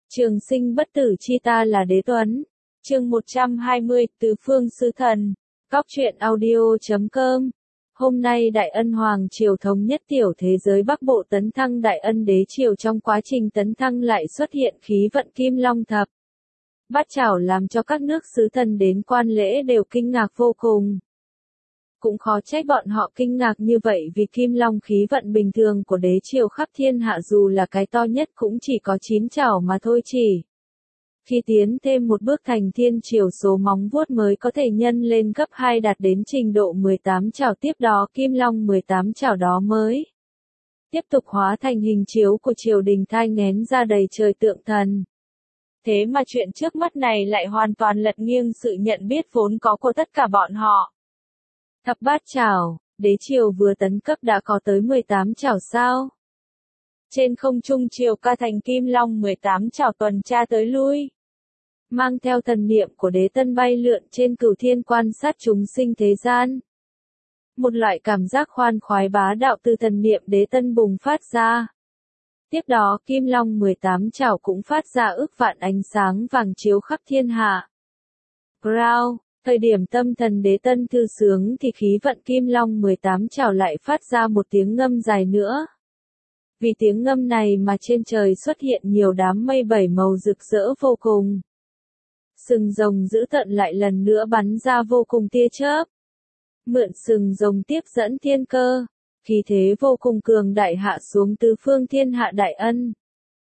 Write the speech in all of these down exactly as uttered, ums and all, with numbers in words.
Trường sinh bất tử chi ta là đế tuấn. Chương một trăm hai mươi, Tứ phương sư thần. Góc truyện audio chấm com. Hôm nay Đại Ân Hoàng triều thống nhất tiểu thế giới Bắc Bộ tấn thăng Đại Ân đế triều, trong quá trình tấn thăng lại xuất hiện khí vận Kim Long thập bát chảo, làm cho các nước sứ thần đến quan lễ đều kinh ngạc vô cùng. Cũng khó trách bọn họ kinh ngạc như vậy, vì Kim Long khí vận bình thường của đế triều khắp thiên hạ dù là cái to nhất cũng chỉ có chín chảo mà thôi chỉ. Khi tiến thêm một bước thành thiên triều, số móng vuốt mới có thể nhân lên gấp hai, đạt đến trình độ mười tám chảo, tiếp đó Kim Long mười tám chảo đó mới tiếp tục hóa thành hình chiếu của triều đình, thai nghén ra đầy trời tượng thần. Thế mà chuyện trước mắt này lại hoàn toàn lật nghiêng sự nhận biết vốn có của tất cả bọn họ. Thập bát chảo, đế triều vừa tấn cấp đã có tới mười tám chảo sao? Trên không trung triều ca thành Kim Long mười tám chảo tuần tra tới lui, mang theo thần niệm của đế tân bay lượn trên cửu thiên quan sát chúng sinh thế gian. Một loại cảm giác khoan khoái bá đạo từ thần niệm đế tân bùng phát ra. Tiếp đó Kim Long mười tám chảo cũng phát ra ức vạn ánh sáng vàng chiếu khắp thiên hạ. Ground. Thời điểm tâm thần đế tân thư sướng thì khí vận Kim Long mười tám chảo lại phát ra một tiếng ngâm dài nữa. Vì tiếng ngâm này mà trên trời xuất hiện nhiều đám mây bảy màu rực rỡ vô cùng. Sừng rồng dữ tợn lại lần nữa bắn ra vô cùng tia chớp. Mượn sừng rồng tiếp dẫn thiên cơ, khí thế vô cùng cường đại hạ xuống tứ phương thiên hạ Đại Ân.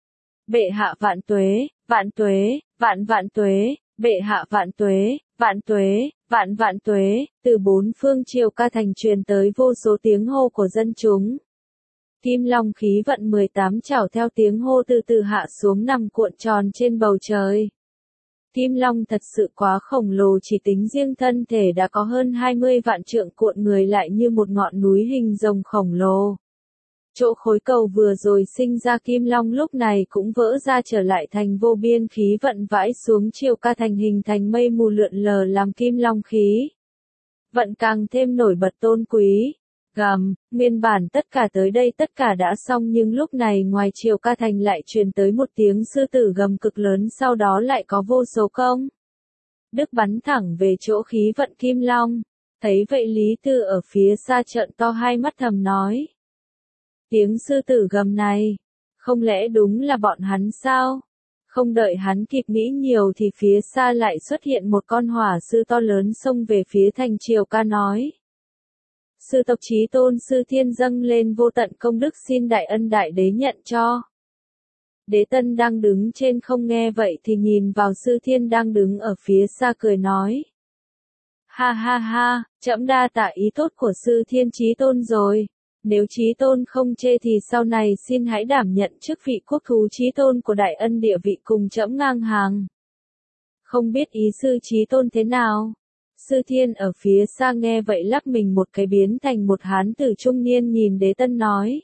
Bệ hạ vạn tuế, vạn tuế, vạn vạn tuế, bệ hạ vạn tuế, vạn tuế, vạn vạn tuế, từ bốn phương triều ca thành truyền tới vô số tiếng hô của dân chúng. Kim Long khí vận mười tám chảo theo tiếng hô từ từ hạ xuống, nằm cuộn tròn trên bầu trời. Kim Long thật sự quá khổng lồ, chỉ tính riêng thân thể đã có hơn hai mươi vạn trượng, cuộn người lại như một ngọn núi hình rồng khổng lồ. Chỗ khối cầu vừa rồi sinh ra Kim Long lúc này cũng vỡ ra trở lại thành vô biên khí vận vãi xuống triều ca thành, hình thành mây mù lượn lờ làm Kim Long khí vận càng thêm nổi bật tôn quý. Gầm, nguyên bản tất cả tới đây tất cả đã xong, nhưng lúc này ngoài triều ca thành lại truyền tới một tiếng sư tử gầm cực lớn, sau đó lại có vô số công đức bắn thẳng về chỗ khí vận Kim Long. Thấy vậy Lý Tư ở phía xa trợn to hai mắt thầm nói. Tiếng sư tử gầm này, không lẽ đúng là bọn hắn sao? Không đợi hắn kịp nghĩ nhiều thì phía xa lại xuất hiện một con hỏa sư to lớn xông về phía thành triều ca nói. Sư tộc Chí Tôn Sư Thiên dâng lên vô tận công đức, xin Đại Ân Đại Đế nhận cho. Đế Tân đang đứng trên không nghe vậy thì nhìn vào Sư Thiên đang đứng ở phía xa cười nói. Ha ha ha, trẫm đa tạ ý tốt của Sư Thiên Chí Tôn rồi. Nếu Chí Tôn không chê thì sau này xin hãy đảm nhận chức vị quốc thú Chí Tôn của Đại Ân, địa vị cùng trẫm ngang hàng. Không biết ý Sư Chí Tôn thế nào? Sư Thiên ở phía xa nghe vậy lắc mình một cái biến thành một hán tử trung niên, nhìn Đế Tân nói.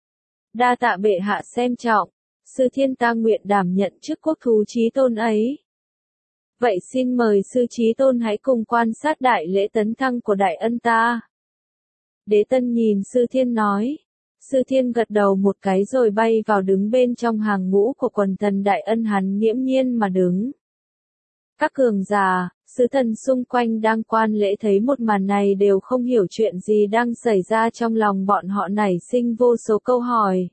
Đa tạ bệ hạ xem trọng, Sư Thiên ta nguyện đảm nhận chức quốc thú Chí Tôn ấy. Vậy xin mời Sư Chí Tôn hãy cùng quan sát đại lễ tấn thăng của Đại Ân ta. Đế Tân nhìn Sư Thiên nói. Sư Thiên gật đầu một cái rồi bay vào đứng bên trong hàng ngũ của quần thần Đại Ân, hắn nghiễm nhiên mà đứng. Các cường giả, sứ thần xung quanh đang quan lễ thấy một màn này đều không hiểu chuyện gì đang xảy ra, trong lòng bọn họ nảy sinh vô số câu hỏi.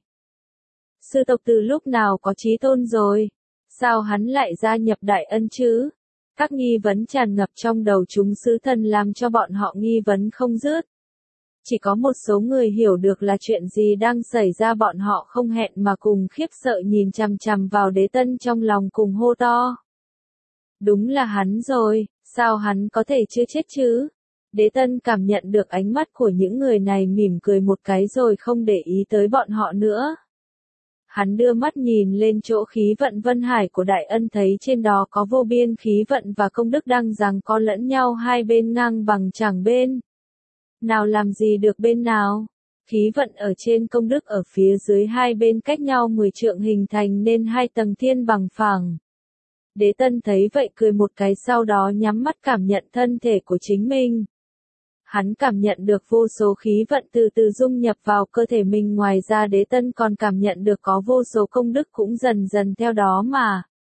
Sư tộc từ lúc nào có Chí Tôn rồi? Sao hắn lại gia nhập Đại Ân chứ? Các nghi vấn tràn ngập trong đầu chúng sứ thần làm cho bọn họ nghi vấn không dứt. Chỉ có một số người hiểu được là chuyện gì đang xảy ra, bọn họ không hẹn mà cùng khiếp sợ nhìn chằm chằm vào Đế Tân, trong lòng cùng hô to. Đúng là hắn rồi, sao hắn có thể chưa chết chứ? Đế Tân cảm nhận được ánh mắt của những người này, mỉm cười một cái rồi không để ý tới bọn họ nữa. Hắn đưa mắt nhìn lên chỗ khí vận Vân Hải của Đại Ân, thấy trên đó có vô biên khí vận và công đức đang giằng co lẫn nhau, hai bên ngang bằng chẳng bên nào làm gì được bên nào. Khí vận ở trên, công đức ở phía dưới, hai bên cách nhau mười trượng hình thành nên hai tầng thiên bằng phẳng. Đế Tân thấy vậy cười một cái, sau đó nhắm mắt cảm nhận thân thể của chính mình. Hắn cảm nhận được vô số khí vận từ từ dung nhập vào cơ thể mình, ngoài ra Đế Tân còn cảm nhận được có vô số công đức cũng dần dần theo đó mà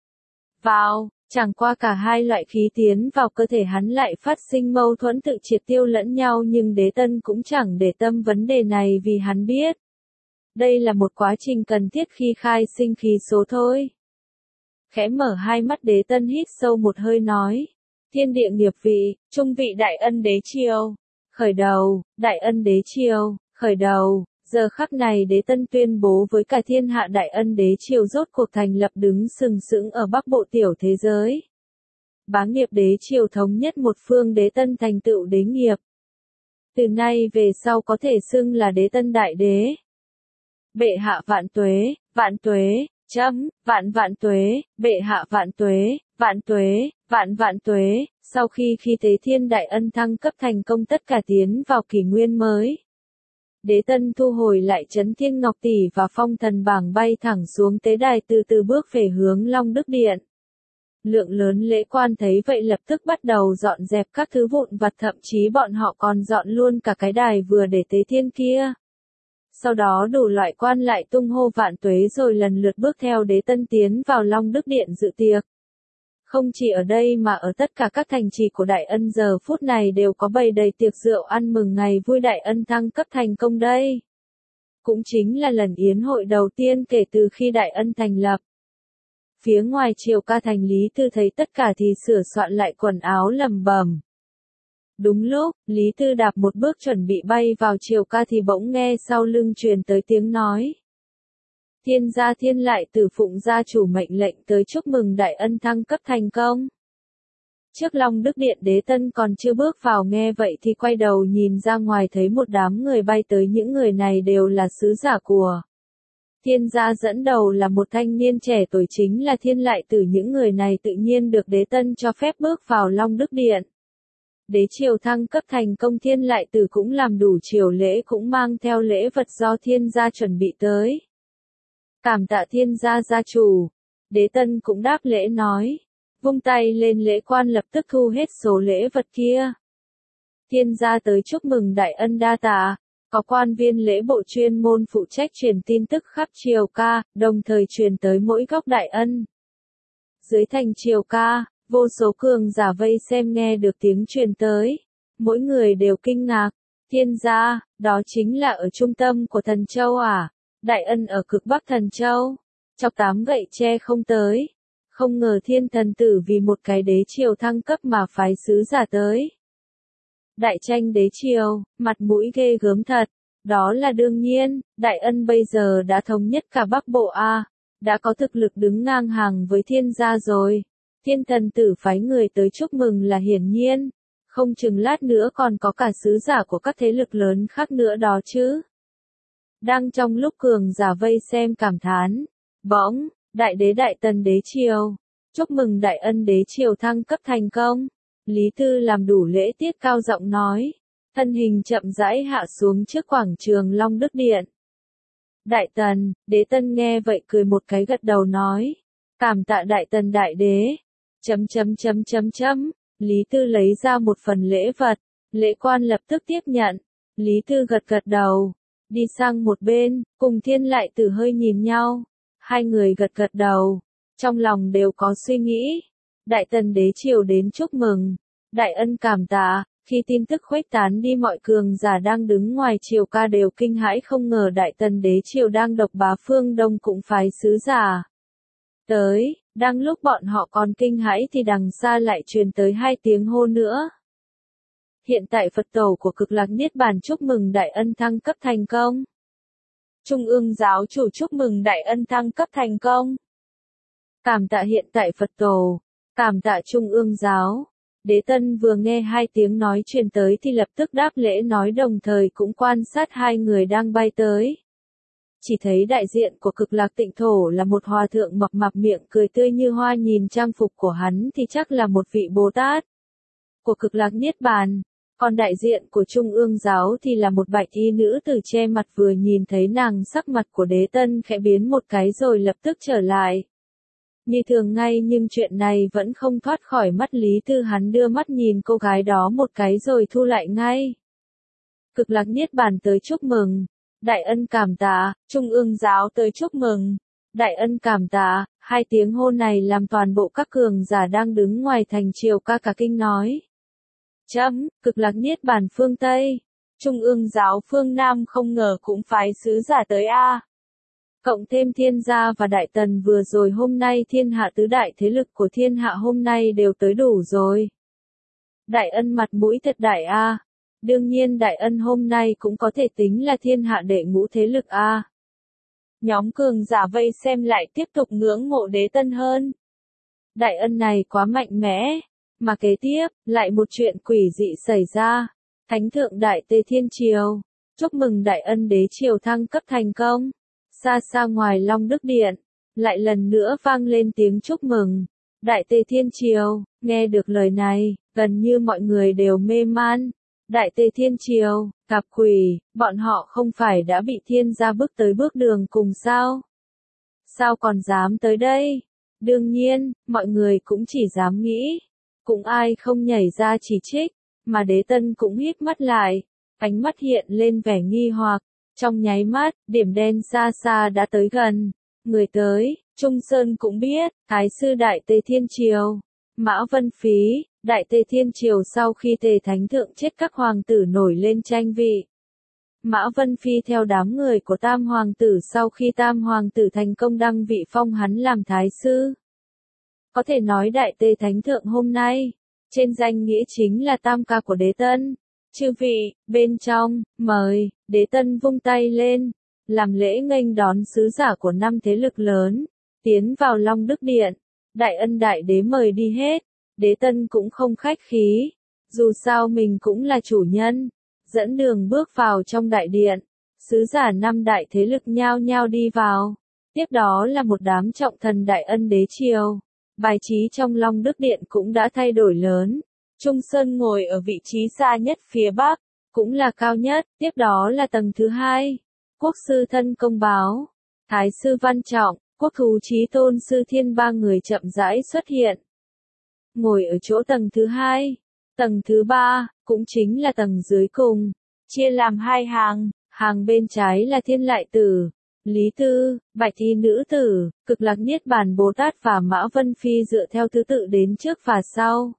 vào, chẳng qua cả hai loại khí tiến vào cơ thể hắn lại phát sinh mâu thuẫn tự triệt tiêu lẫn nhau, nhưng Đế Tân cũng chẳng để tâm vấn đề này vì hắn biết. Đây là một quá trình cần thiết khi khai sinh khí số thôi. Khẽ mở hai mắt Đế Tân hít sâu một hơi nói. Thiên địa nghiệp vị, trung vị đại ân đế triều. Khởi đầu, đại ân đế triều, khởi đầu. Giờ khắc này Đế Tân tuyên bố với cả thiên hạ đại ân đế triều rốt cuộc thành lập đứng sừng sững ở Bắc Bộ tiểu thế giới. Bá nghiệp đế triều thống nhất một phương, Đế Tân thành tựu đế nghiệp. Từ nay về sau có thể xưng là Đế Tân đại đế. Bệ hạ vạn tuế, vạn tuế, chấm, vạn vạn tuế, bệ hạ vạn tuế, vạn tuế, vạn vạn tuế. Sau khi khi Tế Thiên đại ân thăng cấp thành công, tất cả tiến vào kỷ nguyên mới. Đế Tân thu hồi lại Chấn Thiên Ngọc Tỷ và Phong Thần Bảng, bay thẳng xuống tế đài, từ từ bước về hướng Long Đức Điện. Lượng lớn lễ quan thấy vậy lập tức bắt đầu dọn dẹp các thứ vụn vặt, thậm chí bọn họ còn dọn luôn cả cái đài vừa để tế thiên kia. Sau đó đủ loại quan lại tung hô vạn tuế rồi lần lượt bước theo Đế Tân tiến vào Long Đức Điện dự tiệc. Không chỉ ở đây mà ở tất cả các thành trì của Đại Ân giờ phút này đều có bày đầy tiệc rượu ăn mừng ngày vui Đại Ân thăng cấp thành công đây. Cũng chính là lần yến hội đầu tiên kể từ khi Đại Ân thành lập. Phía ngoài triều ca thành, Lý Tư thấy tất cả thì sửa soạn lại quần áo lẩm bẩm. Đúng lúc, Lý Tư đạp một bước chuẩn bị bay vào triều ca thì bỗng nghe sau lưng truyền tới tiếng nói. Thiên gia Thiên lại Tử phụng gia chủ mệnh lệnh tới chúc mừng Đại Ân thăng cấp thành công. Trước Long Đức Điện, Đế Tân còn chưa bước vào nghe vậy thì quay đầu nhìn ra ngoài thấy một đám người bay tới, những người này đều là sứ giả của Thiên gia, dẫn đầu là một thanh niên trẻ tuổi chính là Thiên lại Tử. Những người này tự nhiên được Đế Tân cho phép bước vào Long Đức Điện. Đế triều thăng cấp thành công, Thiên lại Tử cũng làm đủ triều lễ, cũng mang theo lễ vật do Thiên gia chuẩn bị tới. Cảm tạ Thiên gia gia chủ. Đế Tân cũng đáp lễ nói. Vung tay lên, lễ quan lập tức thu hết số lễ vật kia. Thiên gia tới chúc mừng Đại Ân đa tạ. Có quan viên lễ bộ chuyên môn phụ trách truyền tin tức khắp triều ca, đồng thời truyền tới mỗi góc Đại Ân. Dưới thành triều ca, vô số cường giả vây xem nghe được tiếng truyền tới. Mỗi người đều kinh ngạc. Thiên gia, đó chính là ở trung tâm của Thần Châu à? Đại Ân ở cực Bắc Thần Châu. Chọc tám gậy tre không tới. Không ngờ Thiên thần tử vì một cái đế triều thăng cấp mà phái sứ giả tới. Đại tranh đế triều, mặt mũi ghê gớm thật. Đó là đương nhiên, Đại Ân bây giờ đã thống nhất cả Bắc Bộ A, đã có thực lực đứng ngang hàng với Thiên gia rồi. Thiên thần tử phái người tới chúc mừng là hiển nhiên, không chừng lát nữa còn có cả sứ giả của các thế lực lớn khác nữa đó chứ. Đang trong lúc cường giả vây xem cảm thán, bỗng, Đại đế Đại Tần đế triều, chúc mừng Đại Ân đế triều thăng cấp thành công. Lý Tư làm đủ lễ tiết cao giọng nói, thân hình chậm rãi hạ xuống trước quảng trường Long Đức Điện. Đại Tần, Đế Tân nghe vậy cười một cái gật đầu nói, cảm tạ Đại Tần đại đế. Chấm chấm chấm chấm chấm, Lý Tư lấy ra một phần lễ vật, lễ quan lập tức tiếp nhận. Lý Tư gật gật đầu, đi sang một bên, cùng Thiên lại Tử hơi nhìn nhau. Hai người gật gật đầu, trong lòng đều có suy nghĩ. Đại Tần đế triều đến chúc mừng, Đại Ân cảm tạ. Khi tin tức khuếch tán đi, mọi cường giả đang đứng ngoài triều ca đều kinh hãi, không ngờ Đại Tần đế triều đang độc bá phương Đông cũng phái sứ giả tới. Đang lúc bọn họ còn kinh hãi thì đằng xa lại truyền tới hai tiếng hô nữa. Hiện tại Phật tổ của Cực Lạc Niết Bàn chúc mừng Đại Ân thăng cấp thành công. Trung ương giáo chủ chúc mừng Đại Ân thăng cấp thành công. Cảm tạ hiện tại Phật tổ, cảm tạ Trung ương giáo. Đế Tân vừa nghe hai tiếng nói truyền tới thì lập tức đáp lễ nói, đồng thời cũng quan sát hai người đang bay tới. Chỉ thấy đại diện của Cực Lạc Tịnh Thổ là một hòa thượng mập mạp, miệng cười tươi như hoa, nhìn trang phục của hắn thì chắc là một vị Bồ Tát của Cực Lạc Niết Bàn. Còn đại diện của Trung ương giáo thì là một bạch y nữ tử che mặt, vừa nhìn thấy nàng sắc mặt của Đế Tân khẽ biến một cái rồi lập tức trở lại. Như thường ngay, nhưng chuyện này vẫn không thoát khỏi mắt Lý Tư, hắn đưa mắt nhìn cô gái đó một cái rồi thu lại ngay. Cực Lạc Niết Bàn tới chúc mừng, Đại Ân cảm tạ, Trung ương giáo tới chúc mừng. Đại ân cảm tạ, hai tiếng hô này làm toàn bộ các cường giả đang đứng ngoài thành triều ca cả kinh nói. Chấm, cực lạc niết bàn phương Tây, Trung ương giáo phương Nam không ngờ cũng phái sứ giả tới a. Cộng thêm thiên gia và đại tần vừa rồi hôm nay thiên hạ tứ đại thế lực của thiên hạ hôm nay đều tới đủ rồi. Đại ân mặt mũi thật đại a. Đương nhiên đại ân hôm nay cũng có thể tính là thiên hạ đệ ngũ thế lực a. Nhóm cường giả vây xem lại tiếp tục ngưỡng mộ Đế Tân hơn. Đại ân này quá mạnh mẽ, mà kế tiếp, lại một chuyện quỷ dị xảy ra. Thánh thượng Đại Tề Thiên Triều, chúc mừng đại ân đế triều thăng cấp thành công. Xa xa ngoài Long Đức Điện, lại lần nữa vang lên tiếng chúc mừng. Đại Tề Thiên Triều, nghe được lời này, gần như mọi người đều mê man. Đại Tề Thiên Triều, gặp quỷ, bọn họ không phải đã bị thiên gia bước tới bước đường cùng sao? Sao còn dám tới đây? Đương nhiên, mọi người cũng chỉ dám nghĩ. Cũng ai không nhảy ra chỉ trích, mà Đế Tân cũng hít mắt lại. Ánh mắt hiện lên vẻ nghi hoặc. Trong nháy mắt, điểm đen xa xa đã tới gần. Người tới, Trung Sơn cũng biết, Thái sư Đại Tề Thiên Triều. Mã Vân Phí, Đại Tề Thiên Triều sau khi Tề Thánh Thượng chết các hoàng tử nổi lên tranh vị. Mã Vân Phi theo đám người của Tam Hoàng tử sau khi Tam Hoàng tử thành công đăng vị phong hắn làm Thái sư. Có thể nói Đại Tề Thánh Thượng hôm nay, trên danh nghĩa chính là tam ca của Đế Tân. Chư vị, bên trong, mời, Đế Tân vung tay lên, làm lễ nghênh đón sứ giả của năm thế lực lớn, tiến vào Long Đức Điện. Đại ân đại đế mời đi hết, Đế Tân cũng không khách khí, dù sao mình cũng là chủ nhân, dẫn đường bước vào trong đại điện, sứ giả năm đại thế lực nhao nhao đi vào, tiếp đó là một đám trọng thần đại ân đế triều, bài trí trong Long Đức Điện cũng đã thay đổi lớn. Trung Sơn ngồi ở vị trí xa nhất phía bắc, cũng là cao nhất, tiếp đó là tầng thứ hai. Quốc sư Thân Công Báo, Thái sư Văn Trọng, Quốc thú Chí Tôn sư Thiên ba người chậm rãi xuất hiện. Ngồi ở chỗ tầng thứ hai, tầng thứ ba, cũng chính là tầng dưới cùng, chia làm hai hàng, hàng bên trái là Thiên Lại Tử, Lý Tư, Bạch Thi Nữ Tử, Cực Lạc Niết Bàn Bồ Tát và Mã Vân Phi dựa theo thứ tự đến trước và sau.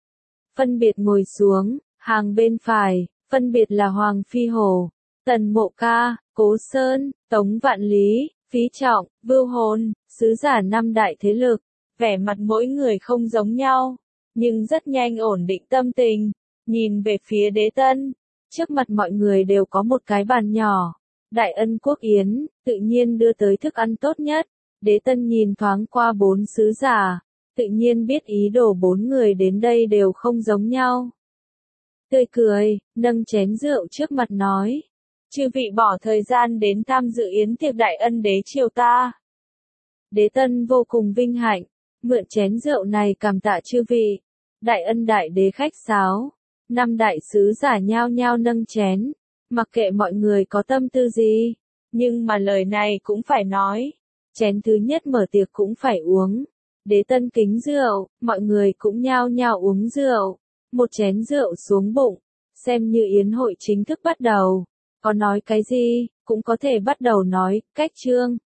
Phân biệt ngồi xuống, hàng bên phải, phân biệt là Hoàng Phi Hổ, Tần Mộ Ca, Cố Sơn, Tống Vạn Lý, Phí Trọng, Vưu Hồn, sứ giả năm đại thế lực, vẻ mặt mỗi người không giống nhau, nhưng rất nhanh ổn định tâm tình, nhìn về phía Đế Tân, trước mặt mọi người đều có một cái bàn nhỏ, Đại Ân Quốc Yến, tự nhiên đưa tới thức ăn tốt nhất, Đế Tân nhìn thoáng qua bốn sứ giả. Tự nhiên biết ý đồ bốn người đến đây đều không giống nhau. Tươi cười, nâng chén rượu trước mặt nói. Chư vị bỏ thời gian đến tham dự yến tiệc đại ân đế triều ta. Đế Tân vô cùng vinh hạnh, mượn chén rượu này cảm tạ chư vị. Đại ân đại đế khách sáo. Năm đại sứ giả nhao nhao nâng chén. Mặc kệ mọi người có tâm tư gì. Nhưng mà lời này cũng phải nói. Chén thứ nhất mở tiệc cũng phải uống. Đế Tân kính rượu, mọi người cũng nhao nhao uống rượu. Một chén rượu xuống bụng, xem như yến hội chính thức bắt đầu. Có nói cái gì, cũng có thể bắt đầu nói, cách chương.